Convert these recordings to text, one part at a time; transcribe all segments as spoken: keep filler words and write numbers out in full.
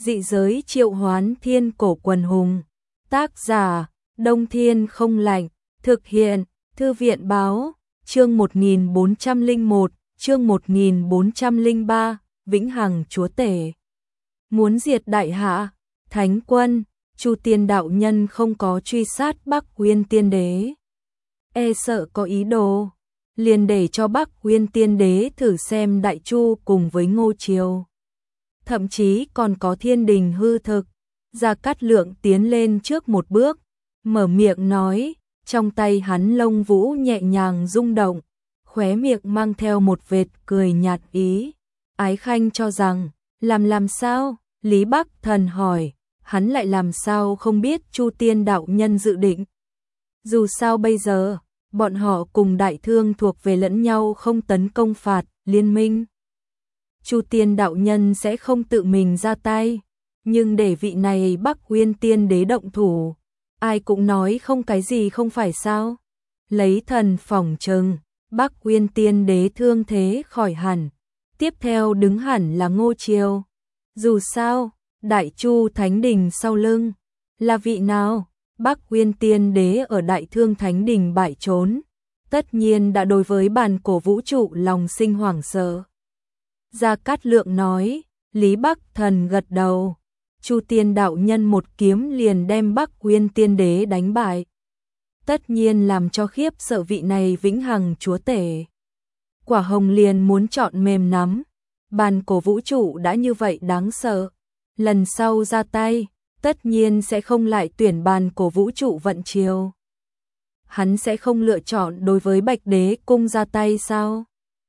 Dị giới triệu hoán thiên cổ quần hùng. Tác giả, Đông Thiên không lạnh. Thực hiện, Thư viện báo. Chương một nghìn bốn trăm lẻ một, chương một nghìn bốn trăm lẻ ba, Vĩnh Hằng chúa tể. Muốn diệt đại hạ, thánh quân, Chu Tiên đạo nhân không có truy sát Bắc Uyên Tiên Đế. E sợ có ý đồ, liền để cho Bắc Uyên Tiên Đế thử xem Đại Chu cùng với Ngô Triều. Thậm chí còn có thiên đình hư thực. Gia Cát Lượng tiến lên trước một bước, mở miệng nói, trong tay hắn lông vũ nhẹ nhàng rung động, khóe miệng mang theo một vệt cười nhạt ý. Ái Khanh cho rằng, làm làm sao? Lý Bắc Thần hỏi, hắn lại làm sao không biết Chu Tiên đạo nhân dự định. Dù sao bây giờ, bọn họ cùng Đại Thương thuộc về lẫn nhau, không tấn công phạt, liên minh. Chu Tiên đạo nhân sẽ không tự mình ra tay, nhưng để vị này Bắc Uyên Tiên Đế động thủ, ai cũng nói không cái gì không phải sao. Lấy thần phỏng chừng, Bắc Uyên Tiên Đế thương thế khỏi hẳn, tiếp theo đứng hẳn là Ngô Triều. Dù sao, Đại Chu Thánh Đình sau lưng, là vị nào? Bắc Uyên Tiên Đế ở Đại Thương Thánh Đình bại trốn, tất nhiên đã đối với bản cổ vũ trụ lòng sinh hoảng sợ. Gia Cát Lượng nói, Lý Bắc Thần gật đầu, Chu Tiên đạo nhân một kiếm liền đem Bắc Uyên Tiên Đế đánh bại. Tất nhiên làm cho khiếp sợ vị này Vĩnh Hằng chúa tể. Quả hồng liền muốn chọn mềm nắm, bản cổ vũ trụ đã như vậy đáng sợ, lần sau ra tay, tất nhiên sẽ không lại tuyển bản cổ vũ trụ vận chiều. Hắn sẽ không lựa chọn đối với Bạch Đế cung ra tay sao?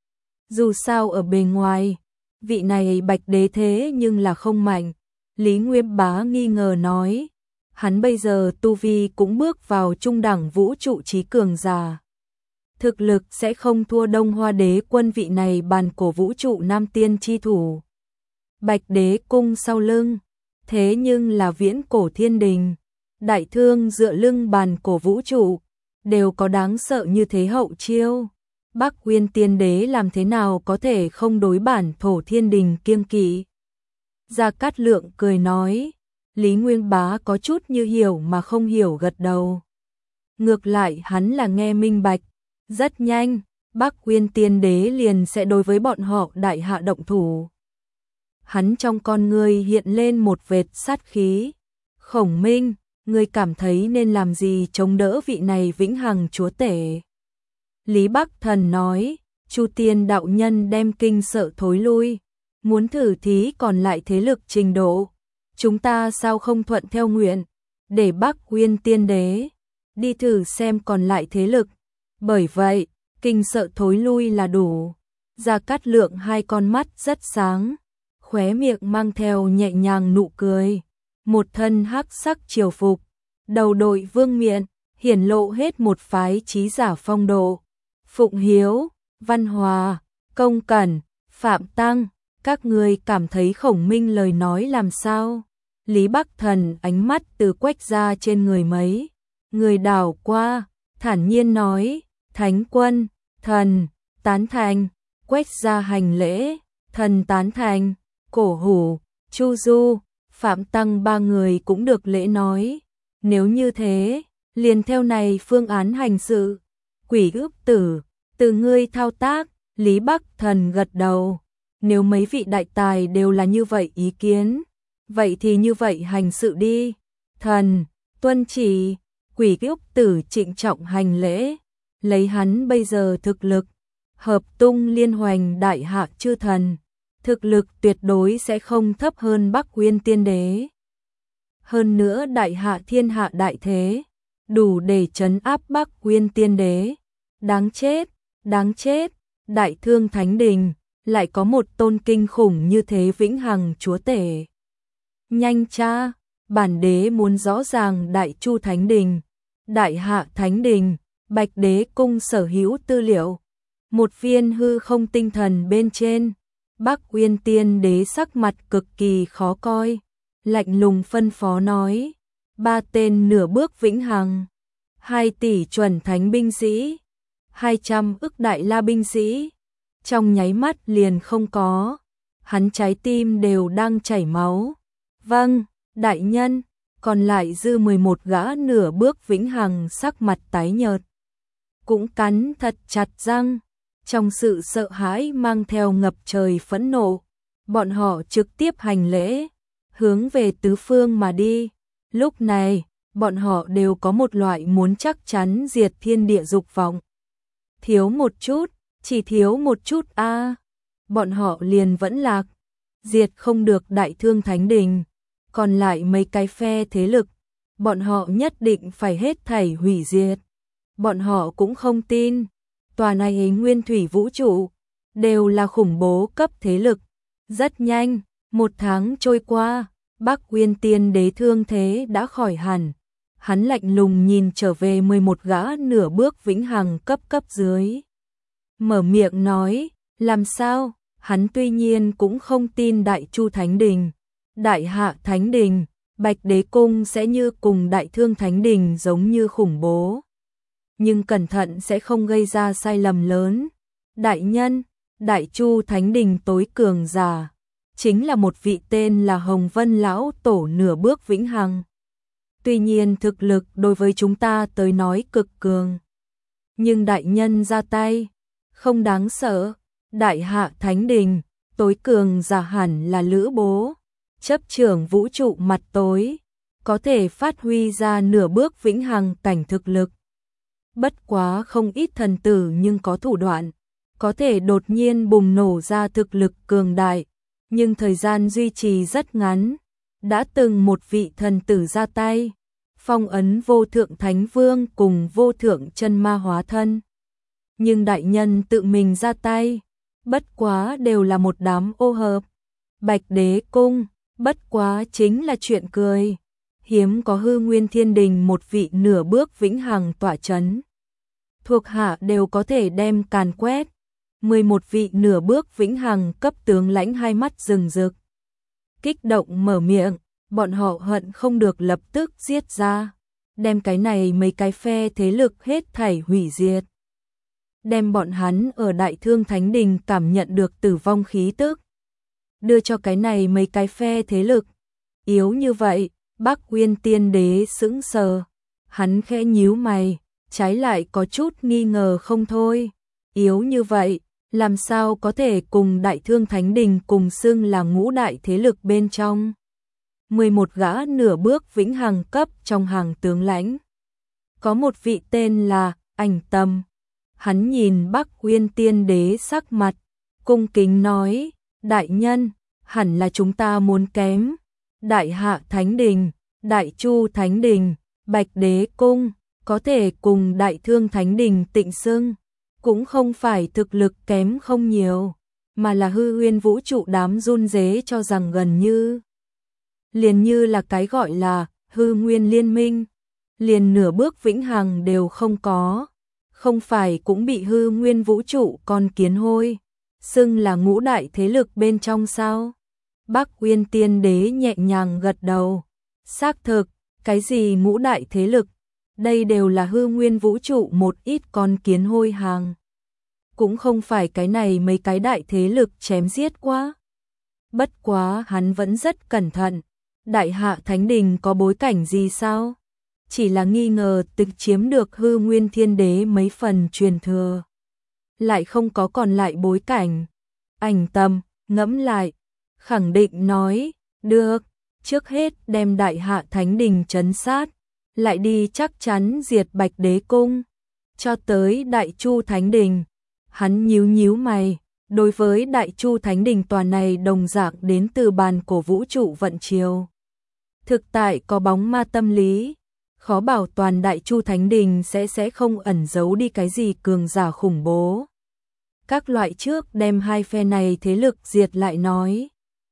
Dù sao ở bề ngoài, vị này Bạch Đế thế nhưng là không mạnh. Lý Nguyên Bá nghi ngờ nói, hắn bây giờ tu vi cũng bước vào trung đẳng vũ trụ trí cường giả. Thực lực sẽ không thua Đông Hoa Đế quân vị này bản cổ vũ trụ nam tiên chi thủ. Bạch Đế cung sau lưng, thế nhưng là viễn cổ thiên đình, Đại Thương dựa lưng bản cổ vũ trụ, đều có đáng sợ như thế hậu chiêu. Bắc Uyên Tiên Đế làm thế nào có thể không đối bản thổ thiên đình kiêng kỵ? Gia Cát Lượng cười nói, Lý Nguyên Bá có chút như hiểu mà không hiểu gật đầu. Ngược lại hắn là nghe minh bạch, rất nhanh, Bắc Uyên Tiên Đế liền sẽ đối với bọn họ đại hạ động thủ. Hắn trong con ngươi hiện lên một vệt sát khí. Khổng Minh, ngươi cảm thấy nên làm gì chống đỡ vị này Vĩnh Hằng chúa tể? Lý Bắc Thần nói, Chu Tiên đạo nhân đem kinh sợ thối lui, muốn thử thí còn lại thế lực trình độ. Chúng ta sao không thuận theo nguyện, để Bắc Uyên Tiên Đế đi thử xem còn lại thế lực. Bởi vậy, kinh sợ thối lui là đủ. Gia Cát Lượng hai con mắt rất sáng, khóe miệng mang theo nhẹ nhàng nụ cười. Một thân hắc sắc triều phục, đầu đội vương miện, hiển lộ hết một phái trí giả phong độ. Phụng Hiếu, Văn Hòa, Công Cẩn, Phạm Tăng, các ngươi cảm thấy Khổng Minh lời nói làm sao? Lý Bắc Thần ánh mắt từ Quách Gia trên người mấy người đảo qua, thản nhiên nói, Thánh quân, thần, tán thành. Quách Gia hành lễ, thần tán thành. Cổ Hủ, Chu Du, Phạm Tăng ba người cũng được lễ nói, nếu như thế, liền theo này phương án hành sự. Quỷ ước tử, từ ngươi thao tác. Lý Bắc Thần gật đầu, nếu mấy vị đại tài đều là như vậy ý kiến, vậy thì như vậy hành sự đi. Thần, tuân chỉ. Quỷ ước tử trịnh trọng hành lễ, lấy hắn bây giờ thực lực, hợp tung liên hoành đại hạ chư thần, thực lực tuyệt đối sẽ không thấp hơn Bắc Uyên Tiên Đế. Hơn nữa đại hạ thiên hạ đại thế, đủ để trấn áp Bắc Uyên Tiên Đế. Đáng chết, đáng chết, Đại Thương Thánh Đình, lại có một tôn kinh khủng như thế Vĩnh Hằng chúa tể. Nhanh cha, bản đế muốn rõ ràng Đại Chu Thánh Đình, Đại Hạ Thánh Đình, Bạch Đế cung sở hữu tư liệu. Một viên hư không tinh thần bên trên, Bắc Uyên Tiên Đế sắc mặt cực kỳ khó coi, lạnh lùng phân phó nói, ba tên nửa bước Vĩnh Hằng, hai tỷ chuẩn thánh binh sĩ, hai trăm ức đại la binh sĩ, trong nháy mắt liền không có. Hắn trái tim đều đang chảy máu, Vâng, đại nhân. Còn lại dư mười một gã nửa bước vĩnh hằng sắc mặt tái nhợt, cũng cắn thật chặt răng, trong sự sợ hãi mang theo ngập trời phẫn nộ, bọn họ trực tiếp hành lễ, hướng về tứ phương mà đi. Lúc này, bọn họ đều có một loại muốn chắc chắn diệt thiên địa dục vọng. Thiếu một chút, chỉ thiếu một chút a, bọn họ liền vẫn lạc, diệt không được Đại Thương Thánh Đình, còn lại mấy cái phe thế lực, bọn họ nhất định phải hết thảy hủy diệt. Bọn họ cũng không tin, tòa này nguyên thủy vũ trụ đều là khủng bố cấp thế lực. Rất nhanh, một tháng trôi qua, Bắc Uyên Tiên Đế thương thế đã khỏi hẳn. Hắn lạnh lùng nhìn trở về mười một gã nửa bước vĩnh hằng cấp cấp dưới. Mở miệng nói, làm sao? Hắn tuy nhiên cũng không tin Đại Chu Thánh Đình, Đại Hạ Thánh Đình, Bạch Đế Cung sẽ như cùng Đại Thương Thánh Đình giống như khủng bố. Nhưng cẩn thận sẽ không gây ra sai lầm lớn. Đại nhân, Đại Chu Thánh Đình tối cường giả, chính là một vị tên là Hồng Vân Lão Tổ nửa bước vĩnh hằng. Tuy nhiên thực lực đối với chúng ta tới nói cực cường. Nhưng đại nhân ra tay, không đáng sợ. Đại Hạ Thánh Đình, tối cường giả hẳn là Lữ Bố, chấp trưởng vũ trụ mặt tối, có thể phát huy ra nửa bước vĩnh hằng cảnh thực lực. Bất quá không ít thần tử nhưng có thủ đoạn, có thể đột nhiên bùng nổ ra thực lực cường đại, nhưng thời gian duy trì rất ngắn. Đã từng một vị thần tử ra tay, phong ấn vô thượng thánh vương cùng vô thượng chân ma hóa thân. Nhưng đại nhân tự mình ra tay, bất quá đều là một đám ô hợp. Bạch Đế Cung, bất quá chính là chuyện cười. Hiếm có Hư Nguyên Thiên Đình một vị nửa bước vĩnh hằng tỏa chấn. Thuộc hạ đều có thể đem càn quét. mười một vị nửa bước vĩnh hằng cấp tướng lãnh hai mắt rừng rực. Kích động mở miệng, bọn họ hận không được lập tức giết ra. Đem cái này mấy cái phe thế lực hết thảy hủy diệt. Đem bọn hắn ở Đại Thương Thánh Đình cảm nhận được tử vong khí tức. Đưa cho cái này mấy cái phe thế lực. Yếu như vậy, Bắc Uyên Tiên Đế sững sờ. Hắn khẽ nhíu mày, trái lại có chút nghi ngờ không thôi. Yếu như vậy, làm sao có thể cùng Đại Thương Thánh Đình cùng xưng là ngũ đại thế lực bên trong. mười một gã nửa bước vĩnh hằng cấp trong hàng tướng lãnh. Có một vị tên là Ảnh Tâm. Hắn nhìn Bắc Uyên Tiên Đế sắc mặt, cung kính nói, đại nhân, hẳn là chúng ta muốn kém. Đại Hạ Thánh Đình, Đại Chu Thánh Đình, Bạch Đế Cung, có thể cùng Đại Thương Thánh Đình tịnh xưng, cũng không phải thực lực kém không nhiều, mà là hư uyên vũ trụ đám run rế cho rằng gần như. Liền như là cái gọi là hư nguyên liên minh, liền nửa bước vĩnh hằng đều không có, không phải cũng bị hư nguyên vũ trụ con kiến hôi, xưng là ngũ đại thế lực bên trong sao? Bắc Uyên Tiên Đế nhẹ nhàng gật đầu, xác thực, cái gì ngũ đại thế lực, đây đều là hư nguyên vũ trụ một ít con kiến hôi hàng. Cũng không phải cái này mấy cái đại thế lực chém giết quá. Bất quá hắn vẫn rất cẩn thận. Đại Hạ Thánh Đình có bối cảnh gì sao? Chỉ là nghi ngờ tịch chiếm được hư nguyên thiên đế mấy phần truyền thừa. Lại không có còn lại bối cảnh. Ảnh Tâm, ngẫm lại, khẳng định nói, được, trước hết đem Đại Hạ Thánh Đình trấn sát, lại đi chắc chắn diệt Bạch Đế Cung, cho tới Đại Chu Thánh Đình. Hắn nhíu nhíu mày, đối với Đại Chu Thánh Đình tòa này đồng dạng đến từ bàn cổ vũ trụ vận chiều. Thực tại có bóng ma tâm lý, khó bảo toàn Đại Chu Thánh Đình sẽ sẽ không ẩn giấu đi cái gì cường giả khủng bố. Các loại trước đem hai phe này thế lực diệt lại nói.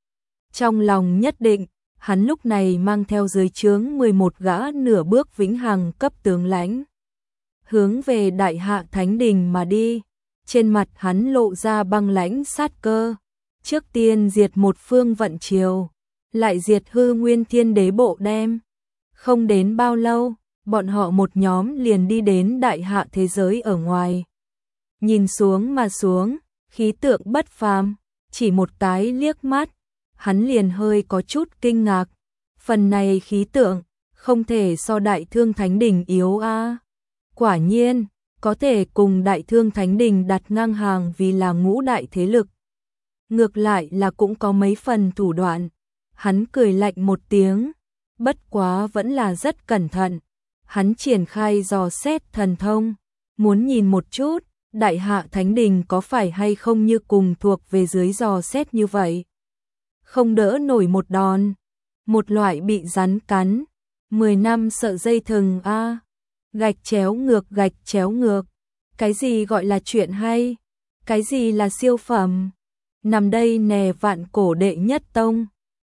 Trong lòng nhất định, hắn lúc này mang theo dưới trướng mười một gã nửa bước vĩnh hằng cấp tướng lãnh, hướng về Đại Hạ Thánh Đình mà đi. Trên mặt hắn lộ ra băng lãnh sát cơ. Trước tiên diệt một phương vận chiều, lại diệt hư nguyên thiên đế bộ đem. Không đến bao lâu, bọn họ một nhóm liền đi đến Đại Hạ thế giới ở ngoài. Nhìn xuống mà xuống, khí tượng bất phàm, chỉ một cái liếc mắt, hắn liền hơi có chút kinh ngạc, Phần này khí tượng, không thể so Đại Thương Thánh Đình yếu a. Quả nhiên, có thể cùng Đại Thương Thánh Đình đặt ngang hàng vì là ngũ đại thế lực. Ngược lại là cũng có mấy phần thủ đoạn. Hắn cười lạnh một tiếng, bất quá vẫn là rất cẩn thận. Hắn triển khai dò xét thần thông, muốn nhìn một chút, Đại Hạ Thánh Đình có phải hay không như cùng thuộc về dưới dò xét như vậy. Không đỡ nổi một đòn, một loại bị rắn cắn, mười năm sợ dây thừng a. Gạch chéo ngược gạch chéo ngược, cái gì gọi là chuyện hay, cái gì là siêu phẩm. Nằm đây nè vạn cổ đệ nhất tông.